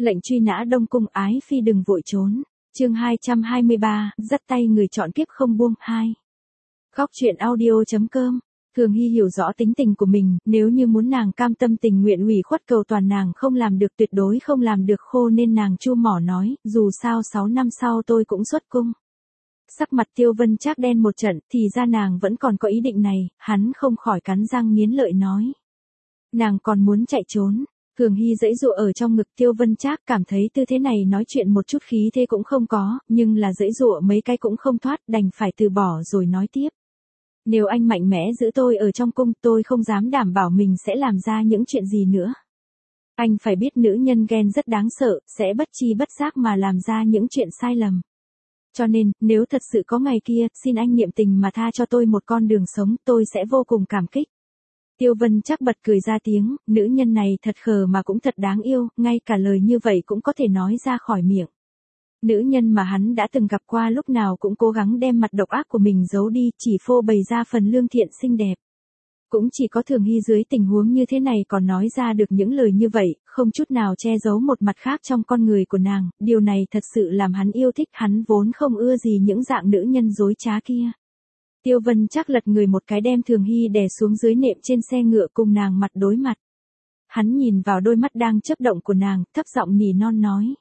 Lệnh truy nã Đông Cung ái phi đừng vội trốn. Chương 223, dắt tay người chọn kiếp không buông 2. Góc truyện audio.com. Thường Hy hiểu rõ tính tình của mình, nếu như muốn nàng cam tâm tình nguyện ủy khuất cầu toàn nàng không làm được, tuyệt đối không làm được khô, nên nàng chu mỏ nói, dù sao 6 năm sau tôi cũng xuất cung. Sắc mặt Tiêu Vân Trác đen một trận, thì ra nàng vẫn còn có ý định này, hắn không khỏi cắn răng nghiến lợi nói. Nàng còn muốn chạy trốn. Thường Hy giãy giụa ở trong ngực Tiêu Vân Trác, cảm thấy tư thế này nói chuyện một chút khí thế cũng không có, nhưng là giãy giụa mấy cái cũng không thoát, đành phải từ bỏ rồi nói tiếp. Nếu anh mạnh mẽ giữ tôi ở trong cung, tôi không dám đảm bảo mình sẽ làm ra những chuyện gì nữa. Anh phải biết nữ nhân ghen rất đáng sợ, sẽ bất tri bất giác mà làm ra những chuyện sai lầm. Cho nên, nếu thật sự có ngày kia, xin anh niệm tình mà tha cho tôi một con đường sống, tôi sẽ vô cùng cảm kích. Tiêu Vân Trác bật cười ra tiếng, nữ nhân này thật khờ mà cũng thật đáng yêu, ngay cả lời như vậy cũng có thể nói ra khỏi miệng. Nữ nhân mà hắn đã từng gặp qua lúc nào cũng cố gắng đem mặt độc ác của mình giấu đi, chỉ phô bày ra phần lương thiện xinh đẹp. Cũng chỉ có Thường Hy dưới tình huống như thế này còn nói ra được những lời như vậy, không chút nào che giấu một mặt khác trong con người của nàng, điều này thật sự làm hắn yêu thích, hắn vốn không ưa gì những dạng nữ nhân dối trá kia. Tiêu Vân Trác lật người một cái đem Thường Hy đè xuống dưới nệm trên xe ngựa cùng nàng mặt đối mặt. Hắn nhìn vào đôi mắt đang chớp động của nàng, thấp giọng nỉ non nói.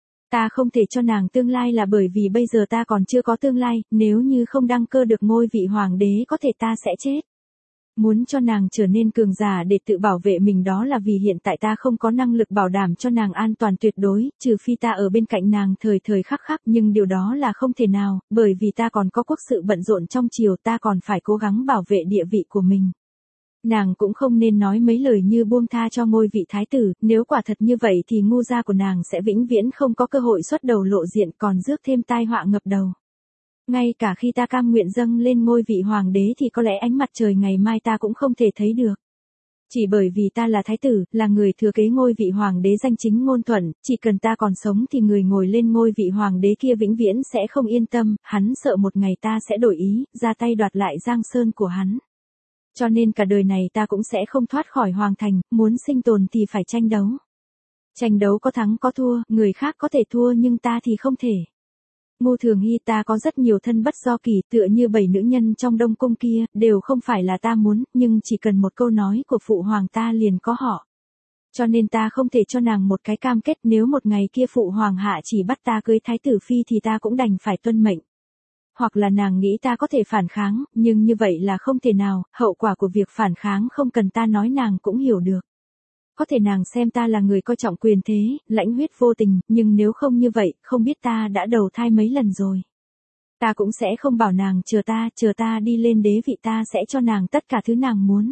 Ta không thể cho nàng tương lai là bởi vì bây giờ ta còn chưa có tương lai, nếu như không đăng cơ được ngôi vị hoàng đế có thể ta sẽ chết. Muốn cho nàng trở nên cường giả để tự bảo vệ mình đó là vì hiện tại ta không có năng lực bảo đảm cho nàng an toàn tuyệt đối, trừ phi ta ở bên cạnh nàng thời thời khắc khắc, nhưng điều đó là không thể nào, bởi vì ta còn có quốc sự bận rộn trong triều, ta còn phải cố gắng bảo vệ địa vị của mình. Nàng cũng không nên nói mấy lời như buông tha cho ngôi vị thái tử, nếu quả thật như vậy thì ngu gia của nàng sẽ vĩnh viễn không có cơ hội xuất đầu lộ diện, còn rước thêm tai họa ngập đầu. Ngay cả khi ta cam nguyện dâng lên ngôi vị hoàng đế thì có lẽ ánh mặt trời ngày mai ta cũng không thể thấy được. Chỉ bởi vì ta là thái tử, là người thừa kế ngôi vị hoàng đế danh chính ngôn thuận, chỉ cần ta còn sống thì người ngồi lên ngôi vị hoàng đế kia vĩnh viễn sẽ không yên tâm, hắn sợ một ngày ta sẽ đổi ý, ra tay đoạt lại Giang Sơn của hắn. Cho nên cả đời này ta cũng sẽ không thoát khỏi hoàng thành, muốn sinh tồn thì phải tranh đấu. Tranh đấu có thắng có thua, người khác có thể thua nhưng ta thì không thể. Ngu Thường Hy, ta có rất nhiều thân bất do kỳ, tựa như 7 nữ nhân trong Đông Cung kia, đều không phải là ta muốn, nhưng chỉ cần một câu nói của phụ hoàng ta liền có họ. Cho nên ta không thể cho nàng một cái cam kết, nếu một ngày kia phụ hoàng hạ chỉ bắt ta cưới thái tử phi thì ta cũng đành phải tuân mệnh. Hoặc là nàng nghĩ ta có thể phản kháng, nhưng như vậy là không thể nào, hậu quả của việc phản kháng không cần ta nói nàng cũng hiểu được. Có thể nàng xem ta là người coi trọng quyền thế, lãnh huyết vô tình, nhưng nếu không như vậy, không biết ta đã đầu thai mấy lần rồi. Ta cũng sẽ không bảo nàng chờ ta đi lên đế vị, ta sẽ cho nàng tất cả thứ nàng muốn.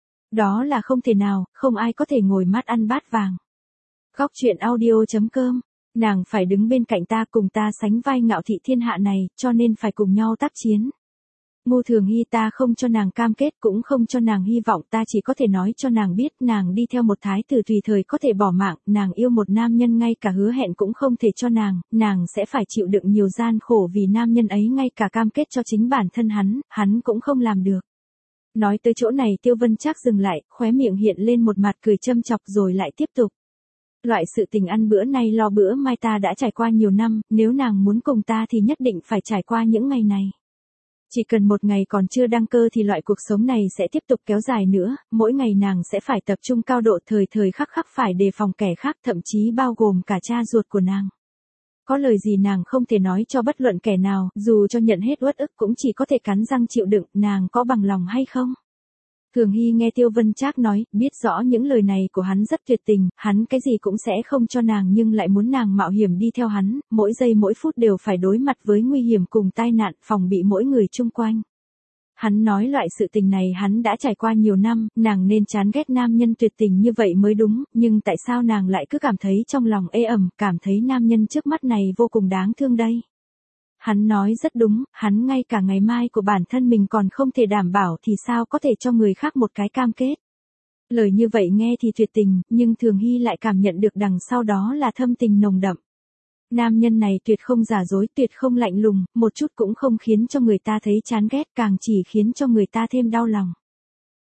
Đó là không thể nào, không ai có thể ngồi mắt ăn bát vàng. Góc truyện audio.com. Nàng phải đứng bên cạnh ta, cùng ta sánh vai ngạo thị thiên hạ này, cho nên phải cùng nhau tác chiến. Ngu Thường Hy, ta không cho nàng cam kết, cũng không cho nàng hy vọng, ta chỉ có thể nói cho nàng biết nàng đi theo một thái tử tùy thời có thể bỏ mạng, nàng yêu một nam nhân ngay cả hứa hẹn cũng không thể cho nàng sẽ phải chịu đựng nhiều gian khổ vì nam nhân ấy, ngay cả cam kết cho chính bản thân hắn cũng không làm được. Nói tới chỗ này Tiêu Vân Trác dừng lại, khóe miệng hiện lên một mặt cười châm chọc rồi lại tiếp tục. Loại sự tình ăn bữa nay lo bữa mai ta đã trải qua nhiều năm, nếu nàng muốn cùng ta thì nhất định phải trải qua những ngày này. Chỉ cần một ngày còn chưa đăng cơ thì loại cuộc sống này sẽ tiếp tục kéo dài nữa, mỗi ngày nàng sẽ phải tập trung cao độ, thời thời khắc khắc phải đề phòng kẻ khác, thậm chí bao gồm cả cha ruột của nàng. Có lời gì nàng không thể nói cho bất luận kẻ nào, dù cho nhận hết uất ức cũng chỉ có thể cắn răng chịu đựng, nàng có bằng lòng hay không? Thường Hy nghe Tiêu Vân Trác nói, biết rõ những lời này của hắn rất tuyệt tình, hắn cái gì cũng sẽ không cho nàng nhưng lại muốn nàng mạo hiểm đi theo hắn, mỗi giây mỗi phút đều phải đối mặt với nguy hiểm cùng tai nạn, phòng bị mỗi người chung quanh. Hắn nói loại sự tình này hắn đã trải qua nhiều năm, nàng nên chán ghét nam nhân tuyệt tình như vậy mới đúng, nhưng tại sao nàng lại cứ cảm thấy trong lòng ê ẩm, cảm thấy nam nhân trước mắt này vô cùng đáng thương đây? Hắn nói rất đúng, hắn ngay cả ngày mai của bản thân mình còn không thể đảm bảo thì sao có thể cho người khác một cái cam kết. Lời như vậy nghe thì tuyệt tình, nhưng Thường Hy lại cảm nhận được đằng sau đó là thâm tình nồng đậm. Nam nhân này tuyệt không giả dối, tuyệt không lạnh lùng, một chút cũng không khiến cho người ta thấy chán ghét, càng chỉ khiến cho người ta thêm đau lòng.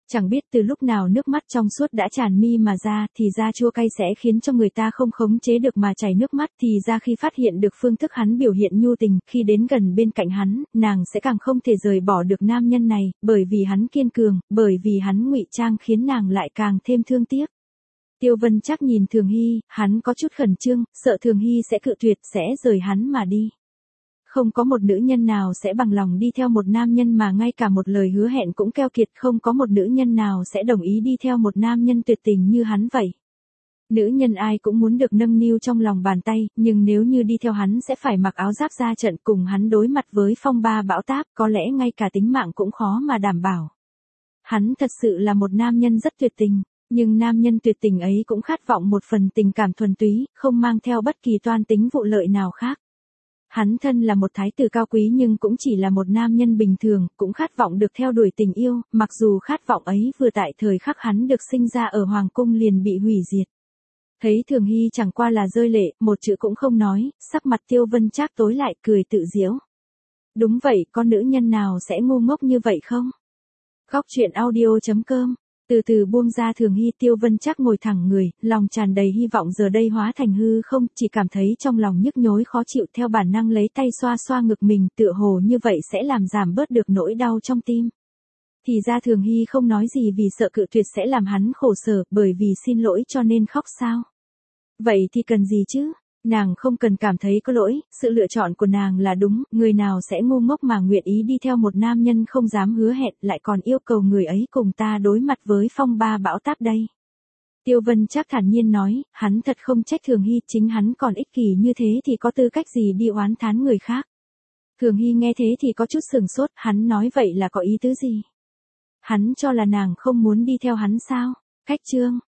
Chẳng biết từ lúc nào nước mắt trong suốt đã tràn mi mà ra, thì ra chua cay sẽ khiến cho người ta không khống chế được mà chảy nước mắt, thì ra khi phát hiện được phương thức hắn biểu hiện nhu tình, khi đến gần bên cạnh hắn, nàng sẽ càng không thể rời bỏ được nam nhân này, bởi vì hắn kiên cường, bởi vì hắn ngụy trang khiến nàng lại càng thêm thương tiếc. Tiêu Vân Trác nhìn Thường Hy, hắn có chút khẩn trương, sợ Thường Hy sẽ cự tuyệt, sẽ rời hắn mà đi. Không có một nữ nhân nào sẽ bằng lòng đi theo một nam nhân mà ngay cả một lời hứa hẹn cũng keo kiệt, không có một nữ nhân nào sẽ đồng ý đi theo một nam nhân tuyệt tình như hắn vậy. Nữ nhân ai cũng muốn được nâng niu trong lòng bàn tay, nhưng nếu như đi theo hắn sẽ phải mặc áo giáp ra trận cùng hắn đối mặt với phong ba bão táp, có lẽ ngay cả tính mạng cũng khó mà đảm bảo. Hắn thật sự là một nam nhân rất tuyệt tình, nhưng nam nhân tuyệt tình ấy cũng khát vọng một phần tình cảm thuần túy, không mang theo bất kỳ toan tính vụ lợi nào khác. Hắn thân là một thái tử cao quý nhưng cũng chỉ là một nam nhân bình thường, cũng khát vọng được theo đuổi tình yêu, mặc dù khát vọng ấy vừa tại thời khắc hắn được sinh ra ở hoàng cung liền bị hủy diệt. Thấy Thường Hy chẳng qua là rơi lệ, một chữ cũng không nói, sắc mặt Tiêu Vân Trác tối lại cười tự giễu. Đúng vậy, con nữ nhân nào sẽ ngu ngốc như vậy không? Góc truyện audio.com. Từ từ buông ra Thường Hy, Tiêu Vân Trác ngồi thẳng người, lòng tràn đầy hy vọng giờ đây hóa thành hư không, chỉ cảm thấy trong lòng nhức nhối khó chịu, theo bản năng lấy tay xoa xoa ngực mình, tựa hồ như vậy sẽ làm giảm bớt được nỗi đau trong tim. Thì ra Thường Hy không nói gì vì sợ cự tuyệt sẽ làm hắn khổ sở, bởi vì xin lỗi cho nên khóc sao? Vậy thì cần gì chứ? Nàng không cần cảm thấy có lỗi, sự lựa chọn của nàng là đúng, người nào sẽ ngu ngốc mà nguyện ý đi theo một nam nhân không dám hứa hẹn, lại còn yêu cầu người ấy cùng ta đối mặt với phong ba bão táp đây. Tiêu Vân Trác thản nhiên nói, hắn thật không trách Thường Hy, chính hắn còn ích kỷ như thế thì có tư cách gì đi oán thán người khác. Thường Hy nghe thế thì có chút sửng sốt, hắn nói vậy là có ý tứ gì? Hắn cho là nàng không muốn đi theo hắn sao? Cách chương